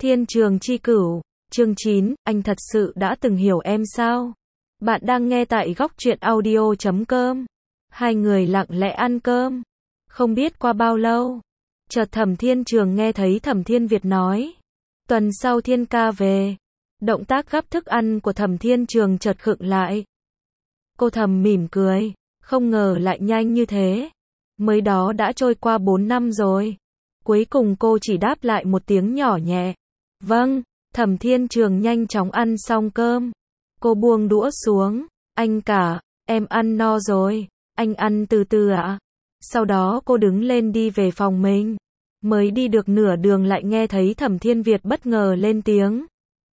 Thiên trường chi cửu, chương 9, anh thật sự đã từng hiểu em sao? Bạn đang nghe tại góc truyện audio.com. Hai người lặng lẽ ăn cơm. Không biết qua bao lâu, chợt Thẩm Thiên Trường nghe thấy Thẩm Thiên Việt nói. Tuần sau Thiên ca về. Động tác gắp thức ăn của Thẩm Thiên Trường chợt khựng lại. Cô thầm mỉm cười, không ngờ lại nhanh như thế. Mới đó đã trôi qua 4 năm rồi. Cuối cùng cô chỉ đáp lại một tiếng nhỏ nhẹ. Vâng, Thẩm Thiên Trường nhanh chóng ăn xong cơm. Cô buông đũa xuống. Anh cả, em ăn no rồi. Anh ăn từ từ ạ. Sau đó cô đứng lên đi về phòng mình. Mới đi được nửa đường lại nghe thấy Thẩm Thiên Việt bất ngờ lên tiếng.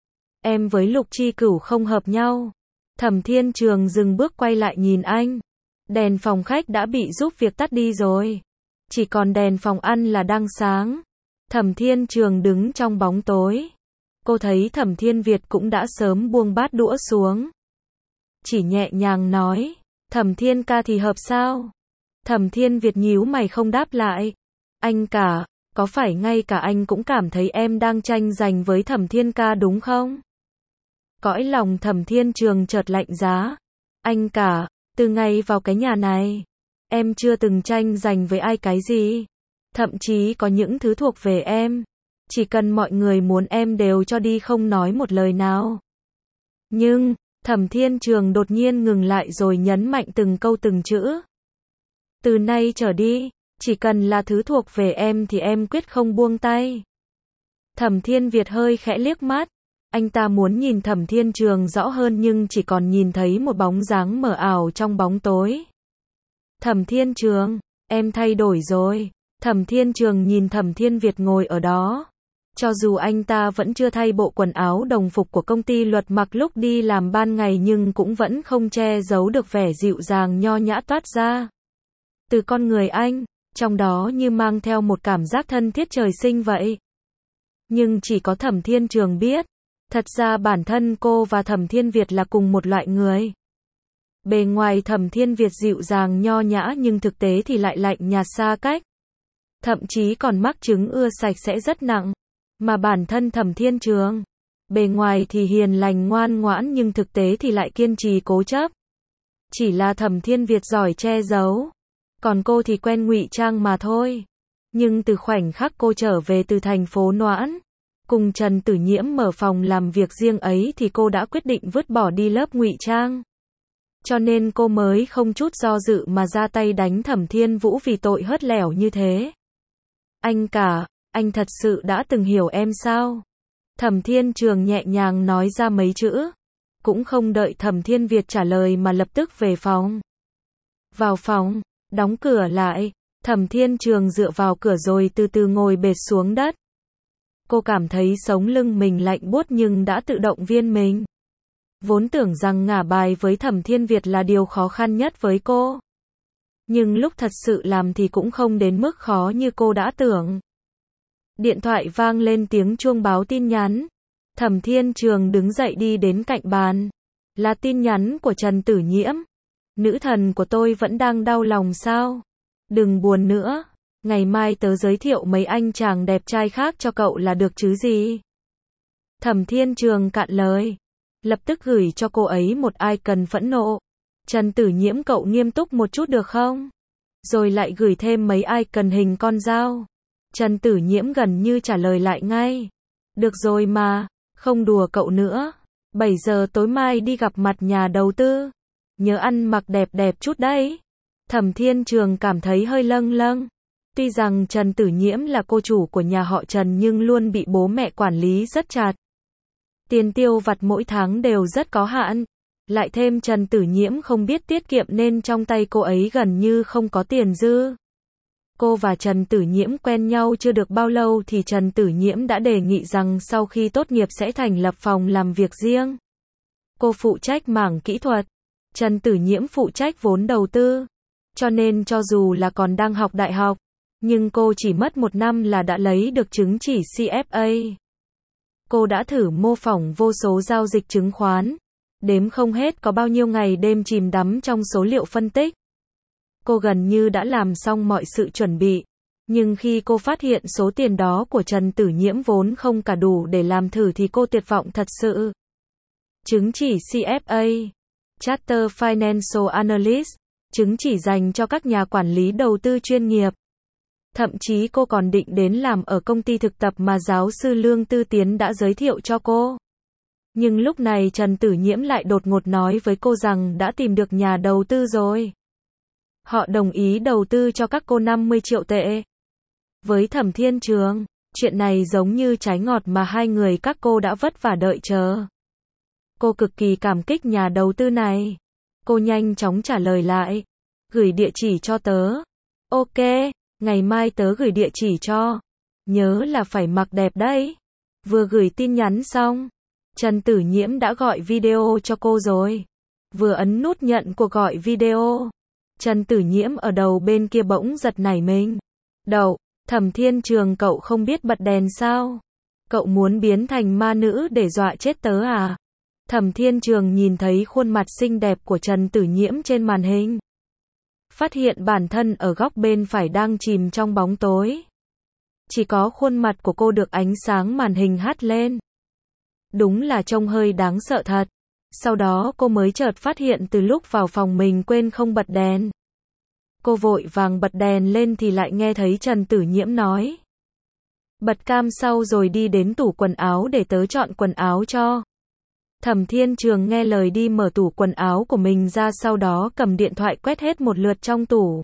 Em với Lục Chi Cửu không hợp nhau. Thẩm Thiên Trường dừng bước quay lại nhìn anh. Đèn phòng khách đã bị giúp việc tắt đi rồi. Chỉ còn đèn phòng ăn là đang sáng. Thẩm Thiên Trường đứng trong bóng tối. Cô thấy Thẩm Thiên Việt cũng đã sớm buông bát đũa xuống. Chỉ nhẹ nhàng nói, Thẩm Thiên ca thì hợp sao? Thẩm Thiên Việt nhíu mày không đáp lại. Anh cả, có phải ngay cả anh cũng cảm thấy em đang tranh giành với Thẩm Thiên ca đúng không? Cõi lòng Thẩm Thiên Trường chợt lạnh giá. Anh cả, từ ngày vào cái nhà này, em chưa từng tranh giành với ai cái gì. Thậm chí có những thứ thuộc về em. Chỉ cần mọi người muốn em đều cho đi không nói một lời nào. Nhưng, Thẩm Thiên Trường đột nhiên ngừng lại rồi nhấn mạnh từng câu từng chữ. Từ nay trở đi, chỉ cần là thứ thuộc về em thì em quyết không buông tay. Thẩm Thiên Việt hơi khẽ liếc mắt. Anh ta muốn nhìn Thẩm Thiên Trường rõ hơn nhưng chỉ còn nhìn thấy một bóng dáng mờ ảo trong bóng tối. Thẩm Thiên Trường, em thay đổi rồi. Thẩm Thiên Trường nhìn Thẩm Thiên Việt ngồi ở đó. Cho dù anh ta vẫn chưa thay bộ quần áo đồng phục của công ty luật mặc lúc đi làm ban ngày nhưng cũng vẫn không che giấu được vẻ dịu dàng nho nhã toát ra. Từ con người anh, trong đó như mang theo một cảm giác thân thiết trời sinh vậy. Nhưng chỉ có Thẩm Thiên Trường biết, thật ra bản thân cô và Thẩm Thiên Việt là cùng một loại người. Bề ngoài Thẩm Thiên Việt dịu dàng nho nhã nhưng thực tế thì lại lạnh nhạt xa cách. Thậm chí còn mắc chứng ưa sạch sẽ rất nặng. Mà bản thân Thẩm Thiên Trường, bề ngoài thì hiền lành ngoan ngoãn nhưng thực tế thì lại kiên trì cố chấp. Chỉ là Thẩm Thiên Việt giỏi che giấu. Còn cô thì quen ngụy trang mà thôi. Nhưng từ khoảnh khắc cô trở về từ thành phố Noãn, cùng Trần Tử Nhiễm mở phòng làm việc riêng ấy thì cô đã quyết định vứt bỏ đi lớp ngụy trang. Cho nên cô mới không chút do dự mà ra tay đánh Thẩm Thiên Vũ vì tội hớt lẻo như thế. Anh cả, anh thật sự đã từng hiểu em sao? Thẩm Thiên Trường nhẹ nhàng nói ra mấy chữ. Cũng không đợi Thẩm Thiên Việt trả lời mà lập tức về phòng. Vào phòng, đóng cửa lại, Thẩm Thiên Trường dựa vào cửa rồi từ từ ngồi bệt xuống đất. Cô cảm thấy sống lưng mình lạnh buốt nhưng đã tự động viên mình. Vốn tưởng rằng ngả bài với Thẩm Thiên Việt là điều khó khăn nhất với cô. Nhưng lúc thật sự làm thì cũng không đến mức khó như cô đã tưởng. Điện thoại vang lên tiếng chuông báo tin nhắn. Thẩm Thiên Trường đứng dậy đi đến cạnh bàn. Là tin nhắn của Trần Tử Nhiễm. Nữ thần của tôi vẫn đang đau lòng sao? Đừng buồn nữa. Ngày mai tớ giới thiệu mấy anh chàng đẹp trai khác cho cậu là được chứ gì? Thẩm Thiên Trường cạn lời. Lập tức gửi cho cô ấy một icon phẫn nộ. Trần Tử Nhiễm cậu nghiêm túc một chút được không? Rồi lại gửi thêm mấy icon hình con dao. Trần Tử Nhiễm gần như trả lời lại ngay. Được rồi mà, không đùa cậu nữa. 7 giờ tối mai đi gặp mặt nhà đầu tư. Nhớ ăn mặc đẹp đẹp chút đấy. Thẩm Thiên Trường cảm thấy hơi lâng lâng. Tuy rằng Trần Tử Nhiễm là cô chủ của nhà họ Trần nhưng luôn bị bố mẹ quản lý rất chặt. Tiền tiêu vặt mỗi tháng đều rất có hạn. Lại thêm Trần Tử Nhiễm không biết tiết kiệm nên trong tay cô ấy gần như không có tiền dư. Cô và Trần Tử Nhiễm quen nhau chưa được bao lâu thì Trần Tử Nhiễm đã đề nghị rằng sau khi tốt nghiệp sẽ thành lập phòng làm việc riêng. Cô phụ trách mảng kỹ thuật, Trần Tử Nhiễm phụ trách vốn đầu tư. Cho nên cho dù là còn đang học đại học, nhưng cô chỉ mất 1 năm là đã lấy được chứng chỉ CFA. Cô đã thử mô phỏng vô số giao dịch chứng khoán. Đếm không hết có bao nhiêu ngày đêm chìm đắm trong số liệu phân tích. Cô gần như đã làm xong mọi sự chuẩn bị. Nhưng khi cô phát hiện số tiền đó của Trần Tử Nhiễm vốn không cả đủ để làm thử thì cô tuyệt vọng thật sự. Chứng chỉ CFA, Chartered Financial Analyst, chứng chỉ dành cho các nhà quản lý đầu tư chuyên nghiệp. Thậm chí cô còn định đến làm ở công ty thực tập mà giáo sư Lương Tư Tiến đã giới thiệu cho cô. Nhưng lúc này Trần Tử Nhiễm lại đột ngột nói với cô rằng đã tìm được nhà đầu tư rồi. Họ đồng ý đầu tư cho các cô 50 triệu tệ. Với Thẩm Thiên Trường, chuyện này giống như trái ngọt mà hai người các cô đã vất vả đợi chờ. Cô cực kỳ cảm kích nhà đầu tư này. Cô nhanh chóng trả lời lại. Gửi địa chỉ cho tớ. Ok, ngày mai tớ gửi địa chỉ cho. Nhớ là phải mặc đẹp đấy. Vừa gửi tin nhắn xong, Trần Tử Nhiễm đã gọi video cho cô rồi. Vừa ấn nút nhận cuộc gọi video, Trần Tử Nhiễm ở đầu bên kia bỗng giật nảy mình. Đậu, Thẩm Thiên Trường, cậu không biết bật đèn sao? Cậu muốn biến thành ma nữ để dọa chết tớ à? Thẩm Thiên Trường nhìn thấy khuôn mặt xinh đẹp của Trần Tử Nhiễm trên màn hình. Phát hiện bản thân ở góc bên phải đang chìm trong bóng tối. Chỉ có khuôn mặt của cô được ánh sáng màn hình hắt lên. Đúng là trông hơi đáng sợ thật. Sau đó cô mới chợt phát hiện từ lúc vào phòng mình quên không bật đèn. Cô vội vàng bật đèn lên thì lại nghe thấy Trần Tử Nhiễm nói. Bật cam sau rồi đi đến tủ quần áo để tớ chọn quần áo cho. Thẩm Thiên Trường nghe lời đi mở tủ quần áo của mình ra, sau đó cầm điện thoại quét hết một lượt trong tủ.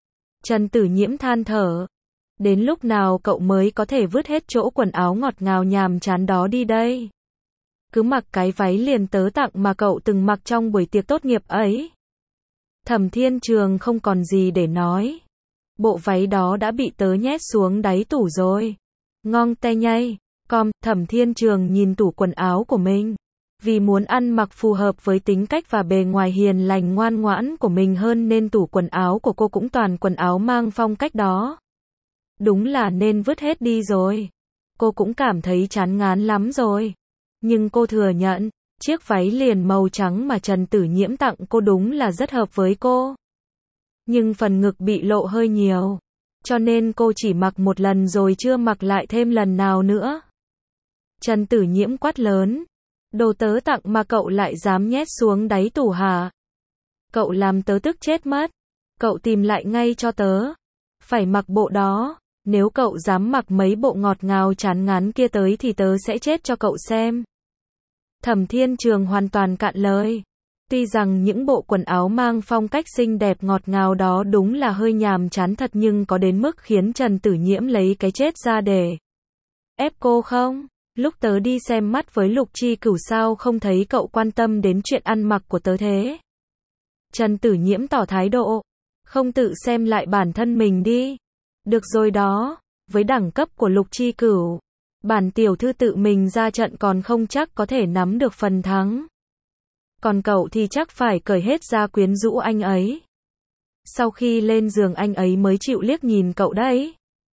Trần Tử Nhiễm than thở. Đến lúc nào cậu mới có thể vứt hết chỗ quần áo ngọt ngào nhàm chán đó đi đây? Cứ mặc cái váy liền tớ tặng mà cậu từng mặc trong buổi tiệc tốt nghiệp ấy. Thẩm Thiên Trường không còn gì để nói. Bộ váy đó đã bị tớ nhét xuống đáy tủ rồi. Ngon te nhây. Thẩm Thiên Trường nhìn tủ quần áo của mình. Vì muốn ăn mặc phù hợp với tính cách và bề ngoài hiền lành ngoan ngoãn của mình hơn nên tủ quần áo của cô cũng toàn quần áo mang phong cách đó. Đúng là nên vứt hết đi rồi. Cô cũng cảm thấy chán ngán lắm rồi. Nhưng cô thừa nhận, chiếc váy liền màu trắng mà Trần Tử Nhiễm tặng cô đúng là rất hợp với cô. Nhưng phần ngực bị lộ hơi nhiều. Cho nên cô chỉ mặc một lần rồi chưa mặc lại thêm lần nào nữa. Trần Tử Nhiễm quát lớn. Đồ tớ tặng mà cậu lại dám nhét xuống đáy tủ hả? Cậu làm tớ tức chết mất. Cậu tìm lại ngay cho tớ. Phải mặc bộ đó. Nếu cậu dám mặc mấy bộ ngọt ngào chán ngán kia tới thì tớ sẽ chết cho cậu xem. Thẩm Thiên Trường hoàn toàn cạn lời. Tuy rằng những bộ quần áo mang phong cách xinh đẹp ngọt ngào đó đúng là hơi nhàm chán thật, nhưng có đến mức khiến Trần Tử Nhiễm lấy cái chết ra để ép cô không? Lúc tớ đi xem mắt với Lục Chi Cửu sao không thấy cậu quan tâm đến chuyện ăn mặc của tớ thế? Trần Tử Nhiễm tỏ thái độ. Không tự xem lại bản thân mình đi. Được rồi đó, với đẳng cấp của Lục Chi Cửu, bản tiểu thư tự mình ra trận còn không chắc có thể nắm được phần thắng. Còn cậu thì chắc phải cởi hết ra quyến rũ anh ấy. Sau khi lên giường anh ấy mới chịu liếc nhìn cậu đấy.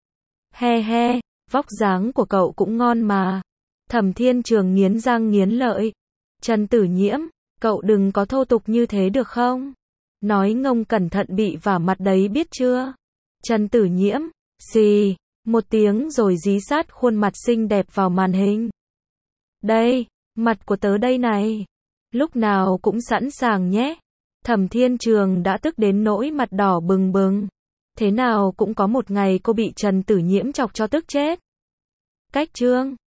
He he, vóc dáng của cậu cũng ngon mà. Thẩm Thiên Trường nghiến răng nghiến lợi. Trần Tử Nhiễm, cậu đừng có thô tục như thế được không? Nói ngông cẩn thận bị vả mặt đấy biết chưa? Trần Tử Nhiễm, xì, một tiếng rồi dí sát khuôn mặt xinh đẹp vào màn hình. Đây, mặt của tớ đây này. Lúc nào cũng sẵn sàng nhé. Thẩm Thiên Trường đã tức đến nỗi mặt đỏ bừng bừng. Thế nào cũng có một ngày cô bị Trần Tử Nhiễm chọc cho tức chết. Cách chương